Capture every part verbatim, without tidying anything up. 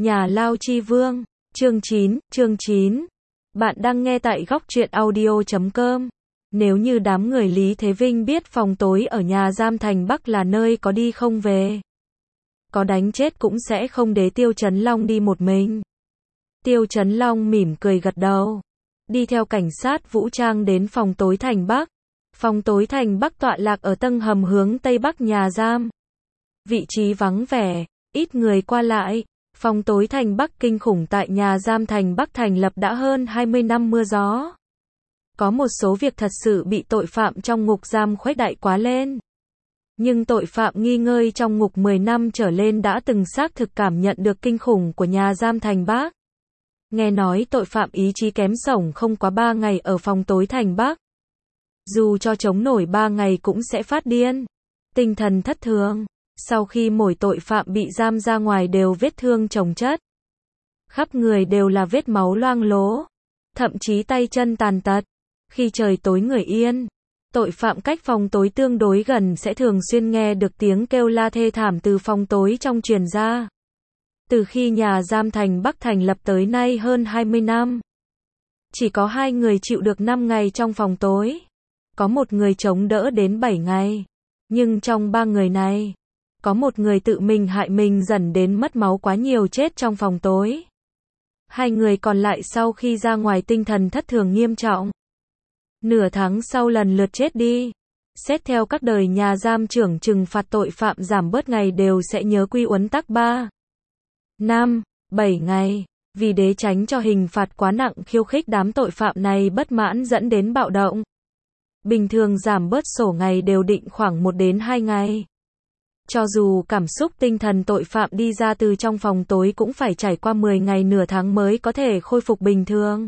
Nhà Lao Chi Vương, chương chín, chương chín. Bạn đang nghe tại góc truyện audio chấm com. Nếu như đám người Lý Thế Vinh biết phòng tối ở nhà giam thành Bắc là nơi có đi không về, có đánh chết cũng sẽ không để Tiêu Chấn Long đi một mình. Tiêu Chấn Long mỉm cười gật đầu, đi theo cảnh sát vũ trang đến phòng tối thành Bắc. Phòng tối thành Bắc tọa lạc ở tầng hầm hướng Tây Bắc nhà giam. Vị trí vắng vẻ, ít người qua lại. Phòng tối thành Bắc kinh khủng tại nhà giam thành Bắc thành lập đã hơn hai mươi năm mưa gió. Có một số việc thật sự bị tội phạm trong ngục giam khuếch đại quá lên. Nhưng tội phạm nghi ngơi trong ngục mười năm trở lên đã từng xác thực cảm nhận được kinh khủng của nhà giam thành Bắc. Nghe nói tội phạm ý chí kém sổng không quá ba ngày ở phòng tối thành Bắc. Dù cho chống nổi ba ngày cũng sẽ phát điên, tinh thần thất thường. Sau khi mỗi tội phạm bị giam ra ngoài đều vết thương chồng chất. Khắp người đều là vết máu loang lố. Thậm chí tay chân tàn tật. Khi trời tối người yên, tội phạm cách phòng tối tương đối gần sẽ thường xuyên nghe được tiếng kêu la thê thảm từ phòng tối trong truyền ra. Từ khi nhà giam thành Bắc thành lập tới nay hơn hai mươi năm, chỉ có hai người chịu được năm ngày trong phòng tối. Có một người chống đỡ đến bảy ngày. Nhưng trong ba người này, có một người tự mình hại mình dẫn đến mất máu quá nhiều chết trong phòng tối. Hai người còn lại sau khi ra ngoài tinh thần thất thường nghiêm trọng. Nửa tháng sau lần lượt chết đi. Xét theo các đời nhà giam trưởng trừng phạt tội phạm giảm bớt ngày đều sẽ nhớ quy uốn tắc ba, năm, bảy ngày. Vì để tránh cho hình phạt quá nặng khiêu khích đám tội phạm này bất mãn dẫn đến bạo động. Bình thường giảm bớt sổ ngày đều định khoảng một đến hai ngày. Cho dù cảm xúc tinh thần tội phạm đi ra từ trong phòng tối cũng phải trải qua mười ngày nửa tháng mới có thể khôi phục bình thường.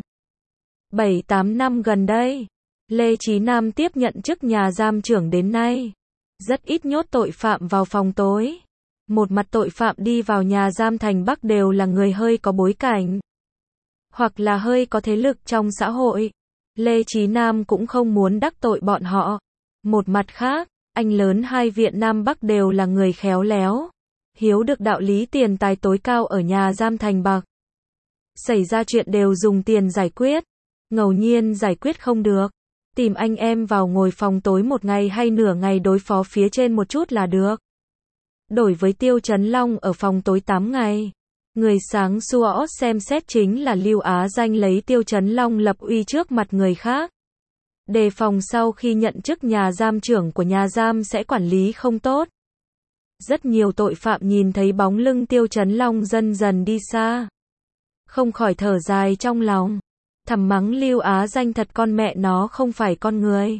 bảy tám năm gần đây, Lê Chí Nam tiếp nhận chức nhà giam trưởng đến nay. Rất ít nhốt tội phạm vào phòng tối. Một mặt tội phạm đi vào nhà giam thành Bắc đều là người hơi có bối cảnh, hoặc là hơi có thế lực trong xã hội. Lê Chí Nam cũng không muốn đắc tội bọn họ. Một mặt khác, anh lớn hai viện Nam Bắc đều là người khéo léo, hiểu được đạo lý tiền tài tối cao ở nhà giam thành Bắc. Xảy ra chuyện đều dùng tiền giải quyết, ngẫu nhiên giải quyết không được, tìm anh em vào ngồi phòng tối một ngày hay nửa ngày đối phó phía trên một chút là được. Đổi với Tiêu Chấn Long ở phòng tối tám ngày, người sáng suốt xem xét chính là Lưu Á Danh lấy Tiêu Chấn Long lập uy trước mặt người khác. Đề phòng sau khi nhận chức nhà giam trưởng của nhà giam sẽ quản lý không tốt. Rất nhiều tội phạm nhìn thấy bóng lưng Tiêu Chấn Long dần dần đi xa, không khỏi thở dài trong lòng, thầm mắng Lưu Á Danh thật con mẹ nó không phải con người.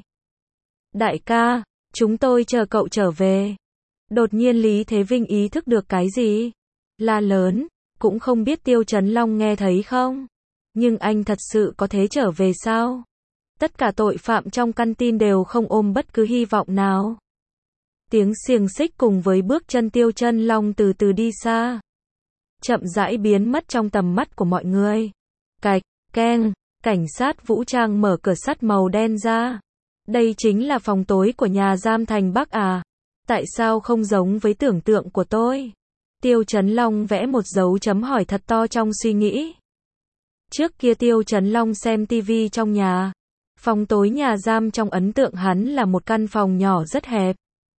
Đại ca, chúng tôi chờ cậu trở về. Đột nhiên Lý Thế Vinh ý thức được cái gì, la lớn, cũng không biết Tiêu Chấn Long nghe thấy không. Nhưng anh thật sự có thế trở về sao? Tất cả tội phạm trong căn tin đều không ôm bất cứ hy vọng nào. Tiếng xiềng xích cùng với bước chân Tiêu Chấn Long từ từ đi xa, chậm rãi biến mất trong tầm mắt của mọi người. Cạch, keng, cảnh sát vũ trang mở cửa sắt màu đen ra. Đây chính là phòng tối của nhà giam thành Bắc à? Tại sao không giống với tưởng tượng của tôi? Tiêu Chấn Long vẽ một dấu chấm hỏi thật to trong suy nghĩ. Trước kia Tiêu Chấn Long xem tivi trong nhà. Phòng tối nhà giam trong ấn tượng hắn là một căn phòng nhỏ rất hẹp.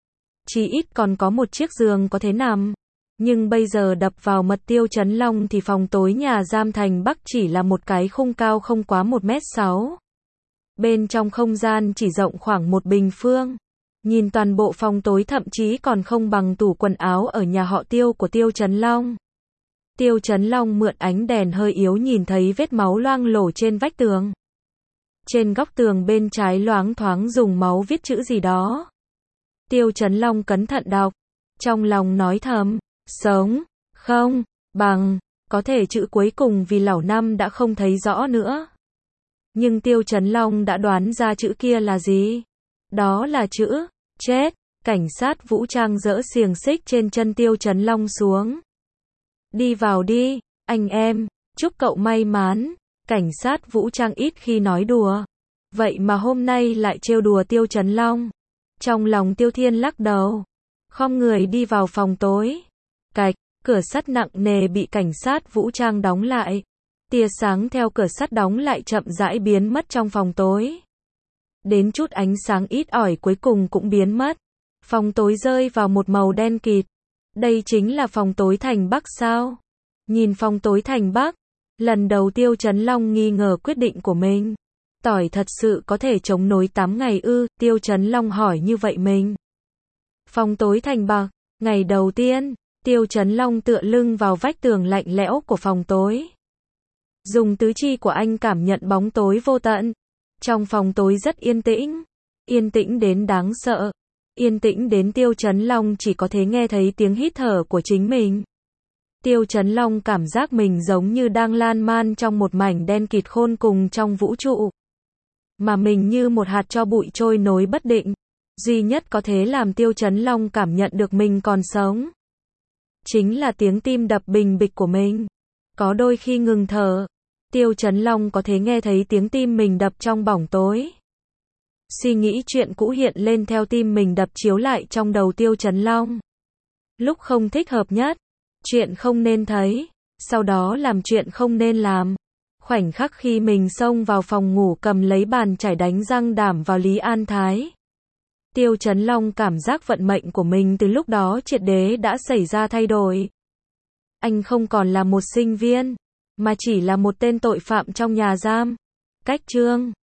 Chỉ ít còn có một chiếc giường có thể nằm. Nhưng bây giờ đập vào mật Tiêu Chấn Long thì phòng tối nhà giam thành Bắc chỉ là một cái khung cao không quá một mét sáu. Bên trong không gian chỉ rộng khoảng một bình phương. Nhìn toàn bộ phòng tối thậm chí còn không bằng tủ quần áo ở nhà họ Tiêu của Tiêu Chấn Long. Tiêu Chấn Long mượn ánh đèn hơi yếu nhìn thấy vết máu loang lổ trên vách tường. Trên góc tường bên trái loáng thoáng dùng máu viết chữ gì đó. Tiêu Chấn Long cẩn thận đọc, trong lòng nói thầm, sống, không, bằng, có thể chữ cuối cùng vì lão năm đã không thấy rõ nữa. Nhưng Tiêu Chấn Long đã đoán ra chữ kia là gì. Đó là chữ chết. Cảnh sát vũ trang dỡ xiềng xích trên chân Tiêu Chấn Long xuống. Đi vào đi, anh em, chúc cậu may mắn. Cảnh sát vũ trang ít khi nói đùa, vậy mà hôm nay lại trêu đùa Tiêu Chấn Long. Trong lòng Tiêu Thiên lắc đầu, khom người đi vào phòng tối. Cạch, Cửa sắt nặng nề bị cảnh sát vũ trang đóng lại. Tia sáng theo cửa sắt đóng lại chậm rãi biến mất trong phòng tối. Đến chút ánh sáng ít ỏi cuối cùng cũng biến mất. Phòng tối rơi vào một màu đen kịt. Đây chính là phòng tối thành Bắc sao? Nhìn phòng tối thành Bắc, lần đầu Tiêu Chấn Long nghi ngờ quyết định của mình. Tỏi thật sự có thể chống nối tám ngày ư? Tiêu Chấn Long hỏi như vậy mình. Phòng tối thành Bắc, ngày đầu tiên, Tiêu Chấn Long tựa lưng vào vách tường lạnh lẽo của phòng tối. Dùng tứ chi của anh cảm nhận bóng tối vô tận. Trong phòng tối rất yên tĩnh. Yên tĩnh đến đáng sợ. Yên tĩnh đến Tiêu Chấn Long chỉ có thể nghe thấy tiếng hít thở của chính mình. Tiêu Chấn Long cảm giác mình giống như đang lan man trong một mảnh đen kịt khôn cùng trong vũ trụ. Mà mình như một hạt tro bụi trôi nổi bất định. Duy nhất có thể làm Tiêu Chấn Long cảm nhận được mình còn sống. Chính là tiếng tim đập bình bịch của mình. Có đôi khi ngừng thở. Tiêu Chấn Long có thể nghe thấy tiếng tim mình đập trong bóng tối. Suy nghĩ chuyện cũ hiện lên theo tim mình đập chiếu lại trong đầu Tiêu Chấn Long. Lúc không thích hợp nhất, chuyện không nên thấy, sau đó làm chuyện không nên làm. Khoảnh khắc khi mình xông vào phòng ngủ cầm lấy bàn chải đánh răng đảm vào Lý An Thái. Tiêu Chấn Long cảm giác vận mệnh của mình từ lúc đó triệt để đã xảy ra thay đổi. Anh không còn là một sinh viên, mà chỉ là một tên tội phạm trong nhà giam. Cách chương